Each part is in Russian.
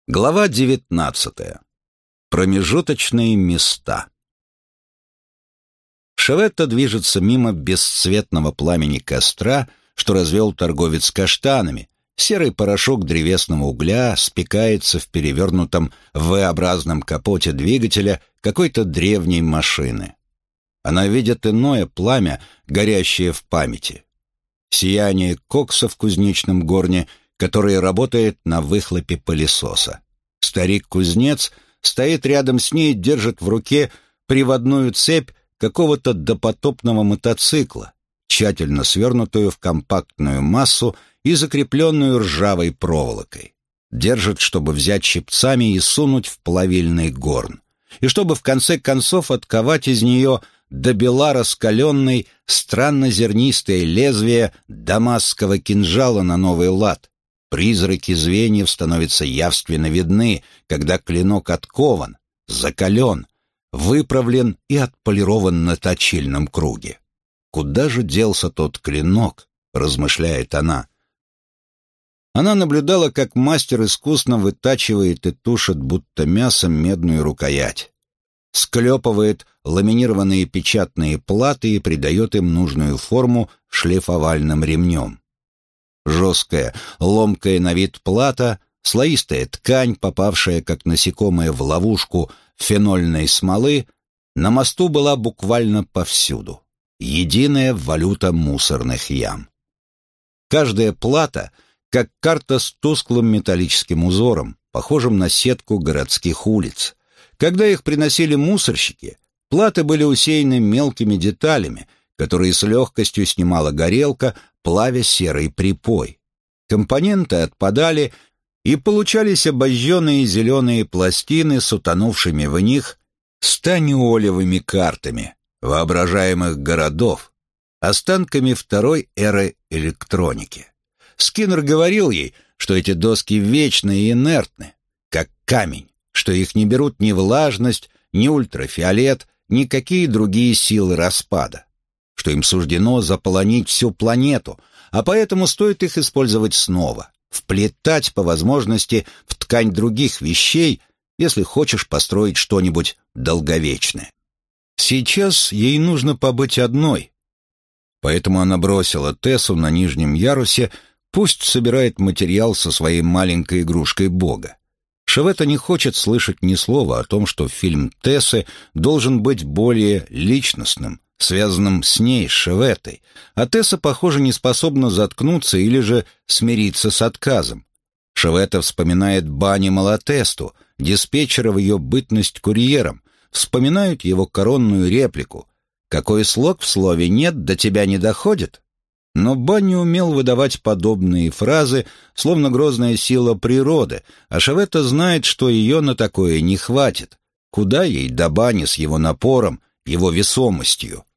Глава 19. Промежуточные места. Шеветта движется мимо бесцветного пламени костра, что развел торговец каштанами. Серый порошок древесного угля спекается в перевернутом V-образном капоте двигателя какой-то древней машины. Она видит иное пламя, горящее в памяти. Сияние кокса в кузнечном горне, который работает на выхлопе пылесоса. Старик-кузнец стоит рядом с ней и держит в руке приводную цепь какого-то допотопного мотоцикла, тщательно свернутую в компактную массу и закрепленную ржавой проволокой. Держит, чтобы взять щипцами и сунуть в плавильный горн, и чтобы в конце концов отковать из нее до бела раскаленной, странно зернистое лезвие дамасского кинжала на новый лад. Призраки звеньев становятся явственно видны, когда клинок откован, закален, выправлен и отполирован на точильном круге. «Куда же делся тот клинок?» — размышляет она. Она наблюдала, как мастер искусно вытачивает и тушит, будто мясом, медную рукоять. Склепывает ламинированные печатные платы и придает им нужную форму шлифовальным ремнем. Жесткая, ломкая на вид плата, слоистая ткань, попавшая, как насекомое, в ловушку фенольной смолы, на мосту была буквально повсюду. Единая валюта мусорных ям. Каждая плата, как карта с тусклым металлическим узором, похожим на сетку городских улиц. Когда их приносили мусорщики, платы были усеяны мелкими деталями, которые с легкостью снимала горелка, плавя серый припой. Компоненты отпадали, и получались обожженные зеленые пластины с утонувшими в них станиолевыми картами воображаемых городов, останками второй эры электроники. Скиннер говорил ей, что эти доски вечны и инертны, как камень, что их не берут ни влажность, ни ультрафиолет, ни какие другие силы распада, что им суждено заполонить всю планету, а поэтому стоит их использовать снова, вплетать по возможности в ткань других вещей, если хочешь построить что-нибудь долговечное. Сейчас ей нужно побыть одной, поэтому она бросила Тессу на нижнем ярусе, пусть собирает материал со своей маленькой игрушкой Бога. Шеветта не хочет слышать ни слова о том, что фильм Тессы должен быть более личностным, связанным с ней, с Шеветтой, а Тесса, похоже, не способна заткнуться или же смириться с отказом. Шеветта вспоминает Бани Малатесту, диспетчера в ее бытность курьером, вспоминают его коронную реплику «Какой слог в слове нет, до тебя не доходит?» Но Банни умел выдавать подобные фразы, словно грозная сила природы, а Шеветта знает, что ее на такое не хватит. Куда ей до Банни с его напором, его весомостью?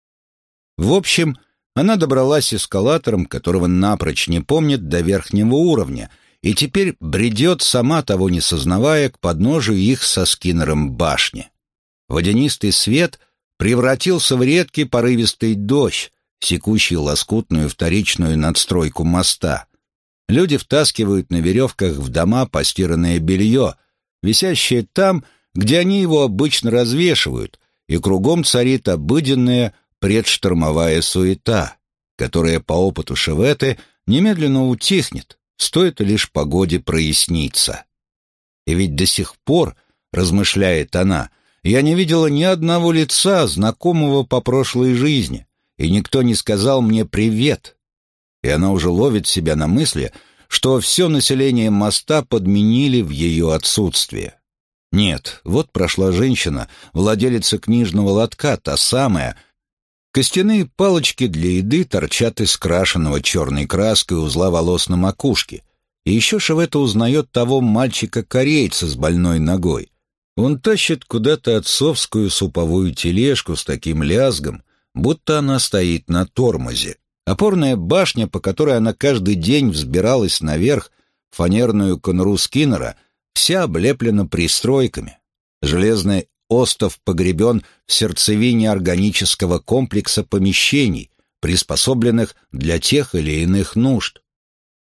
В общем, она добралась эскалатором, которого напрочь не помнит, до верхнего уровня, и теперь бредет, сама того не сознавая, к подножию их со Скиннером башни. Водянистый свет превратился в редкий порывистый дождь, секущий лоскутную вторичную надстройку моста. Люди втаскивают на веревках в дома постиранное белье, висящее там, где они его обычно развешивают, и кругом царит обыденная предштормовая суета, которая по опыту Шеветты немедленно утихнет, стоит лишь погоде проясниться. И ведь до сих пор, размышляет она, я не видела ни одного лица, знакомого по прошлой жизни, и никто не сказал мне «привет». И она уже ловит себя на мысли, что все население моста подменили в ее отсутствие. Нет, вот прошла женщина, владелица книжного лотка, та самая. Костяные палочки для еды торчат из крашеного черной краской узла волос на макушке. И еще Шеветта узнает того мальчика-корейца с больной ногой. Он тащит куда-то отцовскую суповую тележку с таким лязгом, будто она стоит на тормозе. Опорная башня, по которой она каждый день взбиралась наверх, фанерную конуру Скиннера, вся облеплена пристройками. Железный остов погребен в сердцевине органического комплекса помещений, приспособленных для тех или иных нужд.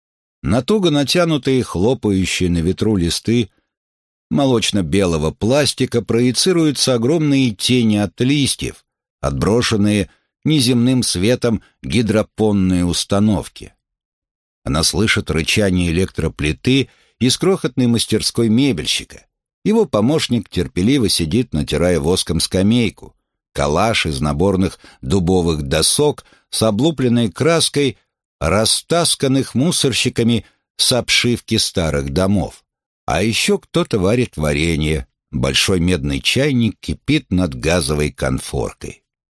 На туго натянутые, хлопающие на ветру листы молочно-белого пластика проецируются огромные тени от листьев, отброшенные неземным светом гидропонные установки. Она слышит рычание электроплиты из крохотной мастерской мебельщика. Его помощник терпеливо сидит, натирая воском скамейку. Калаш из наборных дубовых досок с облупленной краской, растасканных мусорщиками с обшивки старых домов. А еще кто-то варит варенье. Большой медный чайник кипит над газовой конфоркой.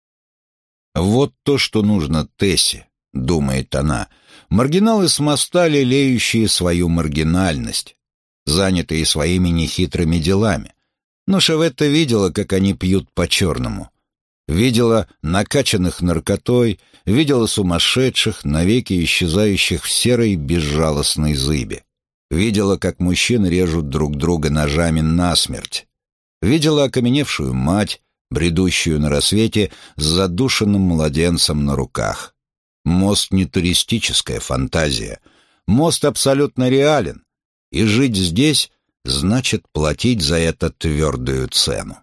«Вот то, что нужно Тессе», — думает она, — «маргиналы с моста, лелеющие свою маргинальность, занятые своими нехитрыми делами». Но Шеветта видела, как они пьют по-черному. Видела накачанных наркотой, видела сумасшедших, навеки исчезающих в серой безжалостной зыбе. Видела, как мужчин режут друг друга ножами насмерть. Видела окаменевшую мать, бредущую на рассвете с задушенным младенцем на руках. Мост не туристическая фантазия. Мост абсолютно реален. И жить здесь значит платить за это твердую цену.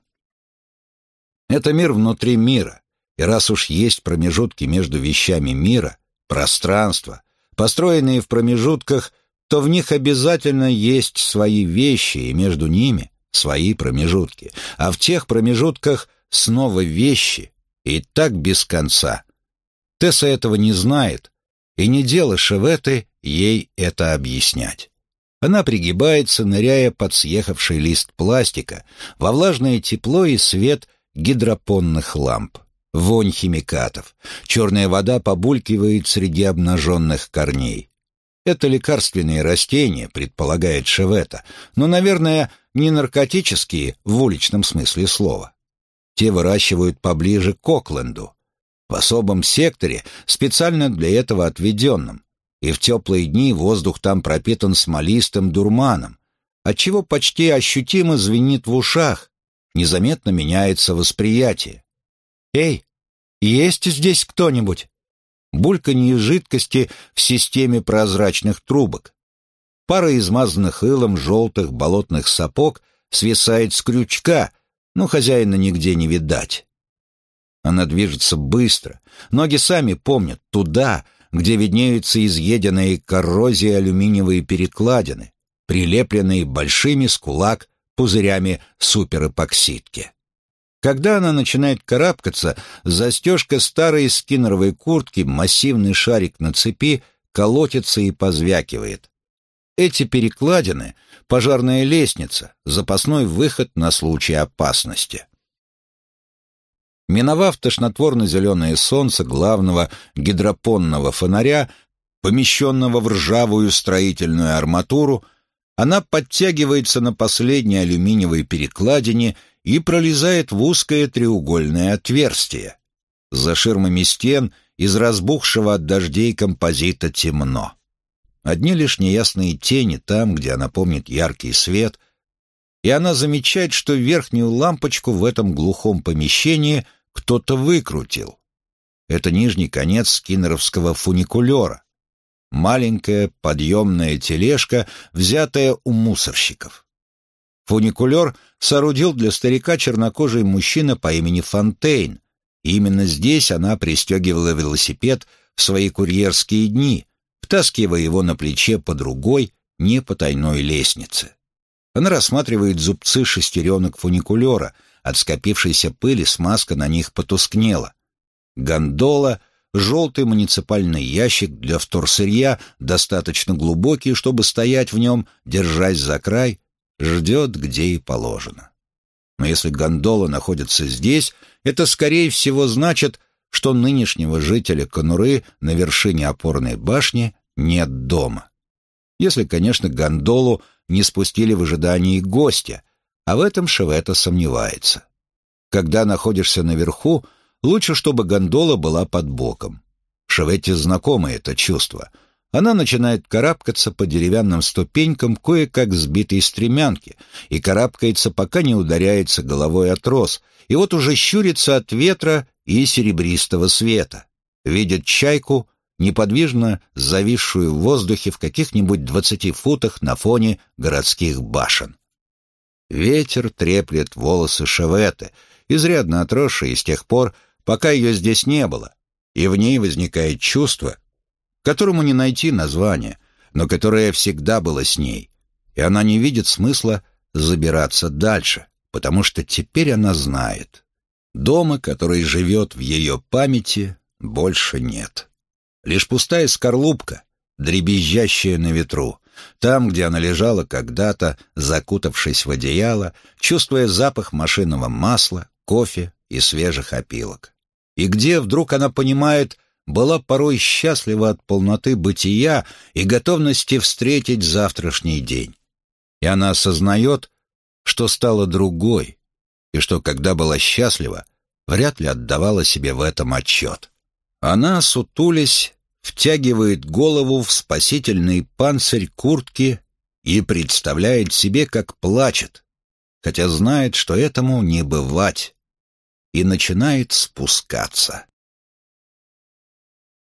Это мир внутри мира. И раз уж есть промежутки между вещами мира, пространство, построенные в промежутках, то в них обязательно есть свои вещи, и между ними свои промежутки. А в тех промежутках снова вещи, и так без конца. Тесса этого не знает, и не дело Шеветты ей это объяснять. Она пригибается, ныряя под съехавший лист пластика, во влажное тепло и свет гидропонных ламп. Вонь химикатов. Черная вода побулькивает среди обнаженных корней. Это лекарственные растения, предполагает Шеветта, но, наверное, не наркотические в уличном смысле слова. Те выращивают поближе к Окленду, в особом секторе, специально для этого отведенном, и в теплые дни воздух там пропитан смолистым дурманом, отчего почти ощутимо звенит в ушах, незаметно меняется восприятие. «Эй, есть здесь кто-нибудь?» Бульканье жидкости в системе прозрачных трубок. Пара измазанных илом желтых болотных сапог свисает с крючка, но хозяина нигде не видать. Она движется быстро, ноги сами помнят, туда, где виднеются изъеденные коррозией алюминиевые перекладины, прилепленные большими с кулак пузырями суперэпоксидки. Когда она начинает карабкаться, застежка старой скиннеровой куртки, массивный шарик на цепи, колотится и позвякивает. Эти перекладины — пожарная лестница, запасной выход на случай опасности. Миновав тошнотворно-зеленое солнце главного гидропонного фонаря, помещенного в ржавую строительную арматуру, она подтягивается на последней алюминиевой перекладине и пролезает в узкое треугольное отверстие. За ширмами стен из разбухшего от дождей композита темно. Одни лишь неясные тени там, где она помнит яркий свет, и она замечает, что верхнюю лампочку в этом глухом помещении кто-то выкрутил. Это нижний конец скиннеровского фуникулера. Маленькая подъемная тележка, взятая у мусорщиков. Фуникулер соорудил для старика чернокожий мужчина по имени Фонтейн, и именно здесь она пристегивала велосипед в свои курьерские дни, втаскивая его на плече по другой, не потайной лестнице. Она рассматривает зубцы шестеренок фуникулера, от скопившейся пыли смазка на них потускнела. Гондола, желтый муниципальный ящик для вторсырья, достаточно глубокий, чтобы стоять в нем, держась за край, ждет, где и положено. Но если гондола находится здесь, это, скорее всего, значит, что нынешнего жителя конуры на вершине опорной башни нет дома. Если, конечно, гондолу не спустили в ожидании гостя, а в этом Шеветта сомневается. Когда находишься наверху, лучше, чтобы гондола была под боком. Шеветте знакомо это чувство. Она начинает карабкаться по деревянным ступенькам кое-как сбитой стремянки и карабкается, пока не ударяется головой о трос, и вот уже щурится от ветра и серебристого света. Видит чайку неподвижно зависшую в воздухе в каких-нибудь 20 футах на фоне городских башен. Ветер треплет волосы Шеветы, изрядно отросшие с тех пор, пока ее здесь не было, и в ней возникает чувство, которому не найти названия, но которое всегда было с ней, и она не видит смысла забираться дальше, потому что теперь она знает. Дома, который живет в ее памяти, больше нет. Лишь пустая скорлупка, дребезжащая на ветру, там, где она лежала когда-то, закутавшись в одеяло, чувствуя запах машинного масла, кофе и свежих опилок. И где, вдруг она понимает, была порой счастлива от полноты бытия и готовности встретить завтрашний день. И она осознает, что стала другой, и что, когда была счастлива, вряд ли отдавала себе в этом отчет. Она, сутулясь, втягивает голову в спасительный панцирь куртки и представляет себе, как плачет, хотя знает, что этому не бывать, и начинает спускаться.